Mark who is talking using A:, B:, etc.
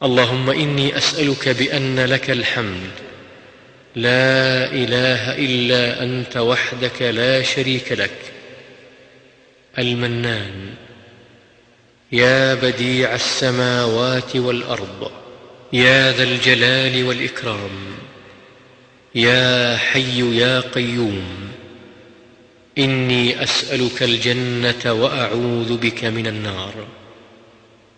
A: اللهم إني أسألك بأن لك الحمد لا إله إلا أنت وحدك لا شريك لك، المنان، يا بديع السماوات والأرض، يا ذا الجلال والإكرام، يا حي يا قيوم، إني أسألك الجنة وأعوذ بك من النار.